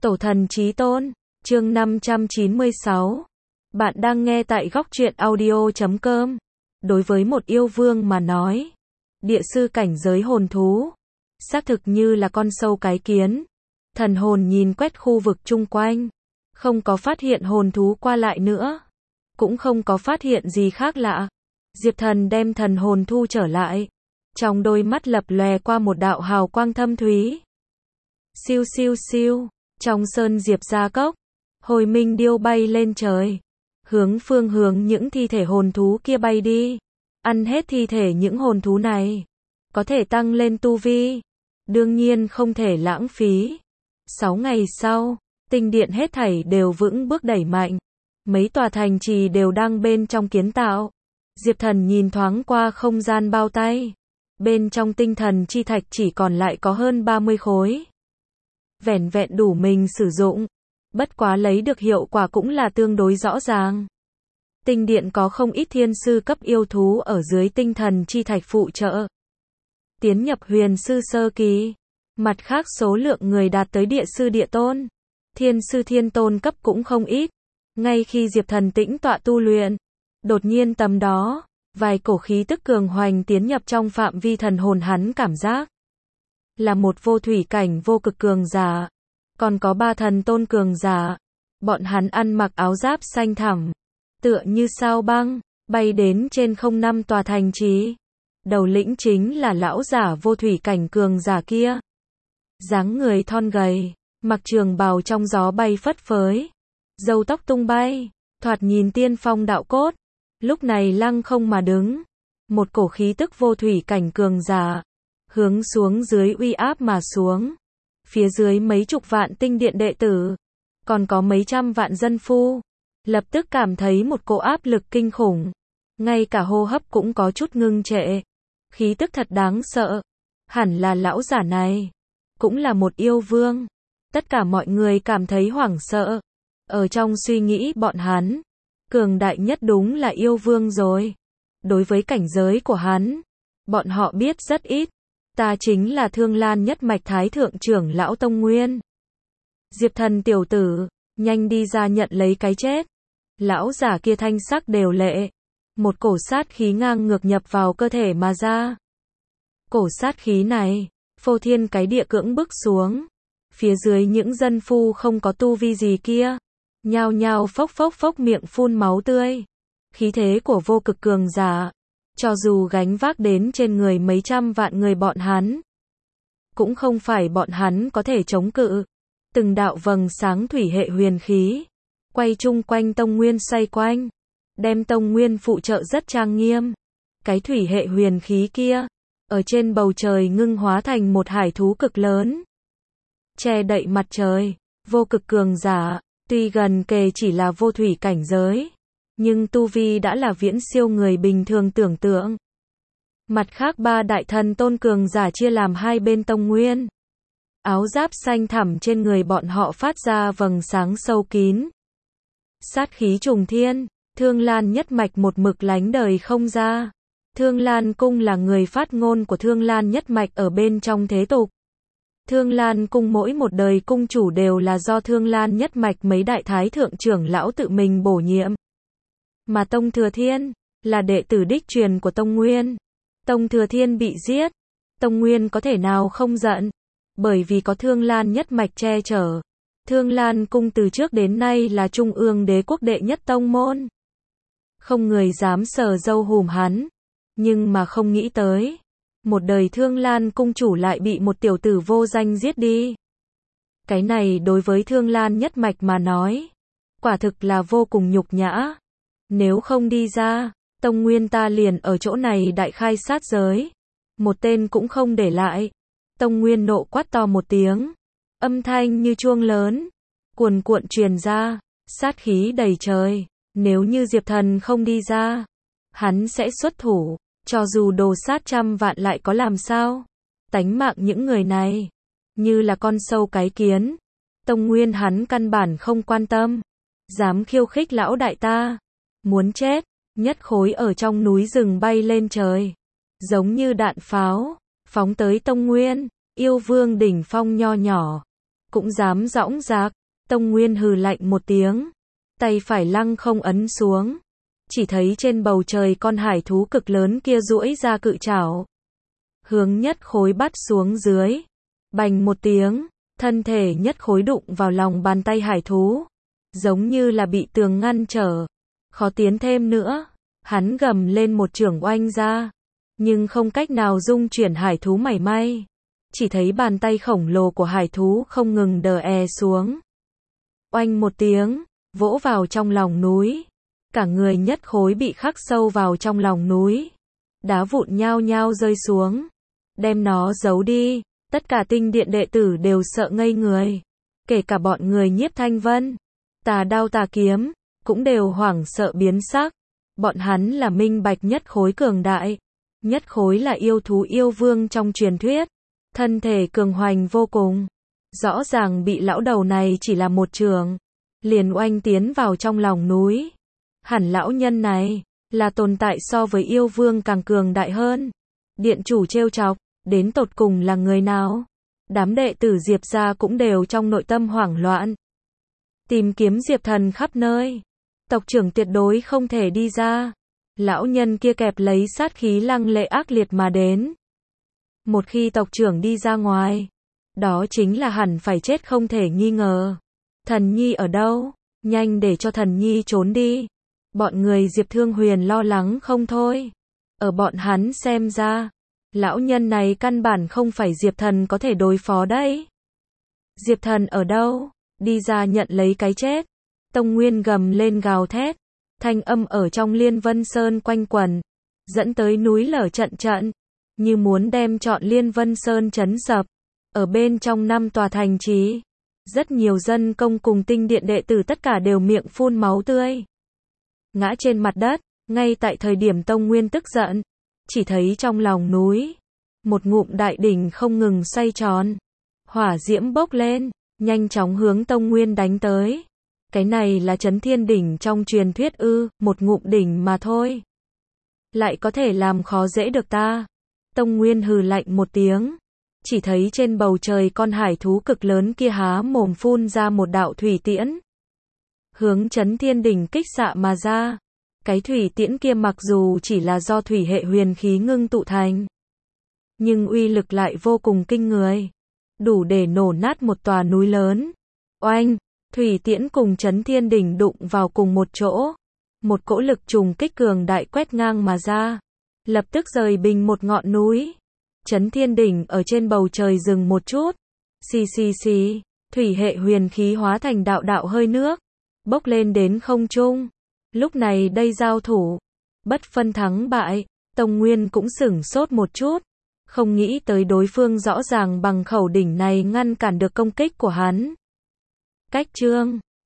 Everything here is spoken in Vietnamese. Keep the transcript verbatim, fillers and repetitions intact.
Tổ thần chí tôn, chương năm trăm chín mươi sáu. Bạn đang nghe tại góc truyện audio chấm com. Đối với một yêu vương mà nói, địa sư cảnh giới hồn thú, xác thực như là con sâu cái kiến. Thần hồn nhìn quét khu vực chung quanh, không có phát hiện hồn thú qua lại nữa, cũng không có phát hiện gì khác lạ. Diệp Thần đem thần hồn thu trở lại, trong đôi mắt lập lòe qua một đạo hào quang thâm thúy. Siêu siêu siêu, trong sơn Diệp gia cốc, Hồi Minh điêu bay lên trời, hướng phương hướng những thi thể hồn thú kia bay đi. Ăn hết thi thể những hồn thú này, có thể tăng lên tu vi, đương nhiên không thể lãng phí. Sáu ngày sau, tinh điện hết thảy đều vững bước đẩy mạnh, mấy tòa thành trì đều đang bên trong kiến tạo. Diệp Thần nhìn thoáng qua không gian bao tay, bên trong tinh thần chi thạch chỉ còn lại có hơn ba mươi khối. Vẻn vẹn đủ mình sử dụng, bất quá lấy được hiệu quả cũng là tương đối rõ ràng. Tinh điện có không ít thiên sư cấp yêu thú ở dưới tinh thần chi thạch phụ trợ, tiến nhập huyền sư sơ kỳ. Mặt khác số lượng người đạt tới địa sư địa tôn, thiên sư thiên tôn cấp cũng không ít. Ngay khi Diệp Thần tĩnh tọa tu luyện, đột nhiên tầm đó, vài cổ khí tức cường hoành tiến nhập trong phạm vi thần hồn hắn cảm giác. Là một vô thủy cảnh vô cực cường giả, còn có ba thần tôn cường giả. Bọn hắn ăn mặc áo giáp xanh thẳm, tựa như sao băng, bay đến trên không năm tòa thành trì. Đầu lĩnh chính là lão giả vô thủy cảnh cường giả kia. Dáng người thon gầy, mặc trường bào trong gió bay phất phới, râu tóc tung bay, thoạt nhìn tiên phong đạo cốt. Lúc này lăng không mà đứng, một cổ khí tức vô thủy cảnh cường giả, hướng xuống dưới uy áp mà xuống. Phía dưới mấy chục vạn tinh điện đệ tử, còn có mấy trăm vạn dân phu, lập tức cảm thấy một cỗ áp lực kinh khủng, ngay cả hô hấp cũng có chút ngưng trệ. Khí tức thật đáng sợ, hẳn là lão giả này cũng là một yêu vương. Tất cả mọi người cảm thấy hoảng sợ. Ở trong suy nghĩ bọn hắn, cường đại nhất đúng là yêu vương rồi. Đối với cảnh giới của hắn, bọn họ biết rất ít. Ta chính là Thương Lan nhất mạch thái thượng trưởng lão Tông Nguyên. Diệp Thần tiểu tử, nhanh đi ra nhận lấy cái chết. Lão giả kia thanh sắc đều lệ, một cổ sát khí ngang ngược nhập vào cơ thể mà ra. Cổ sát khí này, phô thiên cái địa cưỡng bức xuống. Phía dưới những dân phu không có tu vi gì kia, nhao nhao phốc phốc phốc miệng phun máu tươi. Khí thế của vô cực cường giả, cho dù gánh vác đến trên người mấy trăm vạn người bọn hắn, cũng không phải bọn hắn có thể chống cự. Từng đạo vầng sáng thủy hệ huyền khí, quay chung quanh Tông Nguyên xoay quanh, đem Tông Nguyên phụ trợ rất trang nghiêm. Cái thủy hệ huyền khí kia, ở trên bầu trời ngưng hóa thành một hải thú cực lớn, che đậy mặt trời. Vô cực cường giả, tuy gần kề chỉ là vô thủy cảnh giới, nhưng tu vi đã là viễn siêu người bình thường tưởng tượng. Mặt khác ba đại thần tôn cường giả chia làm hai bên Tông Nguyên. Áo giáp xanh thẳm trên người bọn họ phát ra vầng sáng sâu kín. Sát khí trùng thiên, Thương Lan nhất mạch một mực lánh đời không ra. Thương Lan cung là người phát ngôn của Thương Lan nhất mạch ở bên trong thế tục. Thương Lan cung mỗi một đời cung chủ đều là do Thương Lan nhất mạch mấy đại thái thượng trưởng lão tự mình bổ nhiệm. Mà Tông Thừa Thiên là đệ tử đích truyền của Tông Nguyên. Tông Thừa Thiên bị giết, Tông Nguyên có thể nào không giận, bởi vì có Thương Lan nhất mạch che chở. Thương Lan cung từ trước đến nay là trung ương đế quốc đệ nhất tông môn, không người dám sờ râu hùm hắn. Nhưng mà không nghĩ tới, một đời Thương Lan cung chủ lại bị một tiểu tử vô danh giết đi. Cái này đối với Thương Lan nhất mạch mà nói, quả thực là vô cùng nhục nhã. Nếu không đi ra, Tông Nguyên ta liền ở chỗ này đại khai sát giới, một tên cũng không để lại. Tông Nguyên nộ quát to một tiếng, âm thanh như chuông lớn, cuồn cuộn truyền ra, sát khí đầy trời. Nếu như Diệp Thần không đi ra, hắn sẽ xuất thủ, cho dù đồ sát trăm vạn lại có làm sao. Tánh mạng những người này, như là con sâu cái kiến. Tông Nguyên hắn căn bản không quan tâm. Dám khiêu khích lão đại ta, muốn chết. Nhất khối ở trong núi rừng bay lên trời, giống như đạn pháo, phóng tới Tông Nguyên. Yêu vương đỉnh phong nho nhỏ, cũng dám dõng dạc. Tông Nguyên hừ lạnh một tiếng, tay phải lăng không ấn xuống. Chỉ thấy trên bầu trời con hải thú cực lớn kia duỗi ra cự trảo, hướng Nhất Khối bắt xuống dưới. Bành một tiếng, thân thể Nhất Khối đụng vào lòng bàn tay hải thú, giống như là bị tường ngăn trở, khó tiến thêm nữa. Hắn gầm lên một chưởng oanh ra, nhưng không cách nào dung chuyển hải thú mảy may. Chỉ thấy bàn tay khổng lồ của hải thú không ngừng đờ è xuống. Oanh một tiếng, vỗ vào trong lòng núi. Cả người Nhất Khối bị khắc sâu vào trong lòng núi. Đá vụn nhao nhao rơi xuống, đem nó giấu đi. Tất cả tinh điện đệ tử đều sợ ngây người, kể cả bọn người Nhiếp Thanh Vân, Tà Đao Tà Kiếm, cũng đều hoảng sợ biến sắc. Bọn hắn là minh bạch Nhất Khối cường đại. Nhất Khối là yêu thú yêu vương trong truyền thuyết, thân thể cường hoành vô cùng. Rõ ràng bị lão đầu này chỉ là một chưởng, liền oanh tiến vào trong lòng núi. Hẳn lão nhân này là tồn tại so với yêu vương càng cường đại hơn. Điện chủ trêu chọc, đến tột cùng là người nào? Đám đệ tử Diệp gia cũng đều trong nội tâm hoảng loạn, tìm kiếm Diệp Thần khắp nơi. Tộc trưởng tuyệt đối không thể đi ra. Lão nhân kia kẹp lấy sát khí lăng lệ ác liệt mà đến. Một khi tộc trưởng đi ra ngoài, đó chính là hẳn phải chết không thể nghi ngờ. Thần Nhi ở đâu? Nhanh để cho Thần Nhi trốn đi. Bọn người Diệp Thương Huyền lo lắng không thôi. Ở bọn hắn xem ra, lão nhân này căn bản không phải Diệp Thần có thể đối phó đấy. Diệp Thần ở đâu? Đi ra nhận lấy cái chết. Tông Nguyên gầm lên gào thét, thanh âm ở trong Liên Vân Sơn quanh quẩn, dẫn tới núi lở trận trận, như muốn đem trọn Liên Vân Sơn chấn sập. Ở bên trong năm tòa thành trì, rất nhiều dân công cùng tinh điện đệ tử tất cả đều miệng phun máu tươi, ngã trên mặt đất. Ngay tại thời điểm Tông Nguyên tức giận, chỉ thấy trong lòng núi, một ngụm đại đỉnh không ngừng xoay tròn, hỏa diễm bốc lên, nhanh chóng hướng Tông Nguyên đánh tới. Cái này là Chấn Thiên Đỉnh trong truyền thuyết ư? Một ngụm đỉnh mà thôi, lại có thể làm khó dễ được ta? Tông Nguyên hừ lạnh một tiếng, chỉ thấy trên bầu trời con hải thú cực lớn kia há mồm phun ra một đạo thủy tiễn, hướng Chấn Thiên Đỉnh kích xạ mà ra. Cái thủy tiễn kia mặc dù chỉ là do thủy hệ huyền khí ngưng tụ thành, nhưng uy lực lại vô cùng kinh người, đủ để nổ nát một tòa núi lớn. Oanh! Thủy tiễn cùng Chấn Thiên Đỉnh đụng vào cùng một chỗ, một cỗ lực trùng kích cường đại quét ngang mà ra, lập tức rời bình một ngọn núi. Chấn Thiên Đỉnh ở trên bầu trời dừng một chút, xì xì xì, thủy hệ huyền khí hóa thành đạo đạo hơi nước, bốc lên đến không trung. Lúc này đây giao thủ, bất phân thắng bại, Tông Nguyên cũng sửng sốt một chút, không nghĩ tới đối phương rõ ràng bằng khẩu đỉnh này ngăn cản được công kích của hắn. Cách chương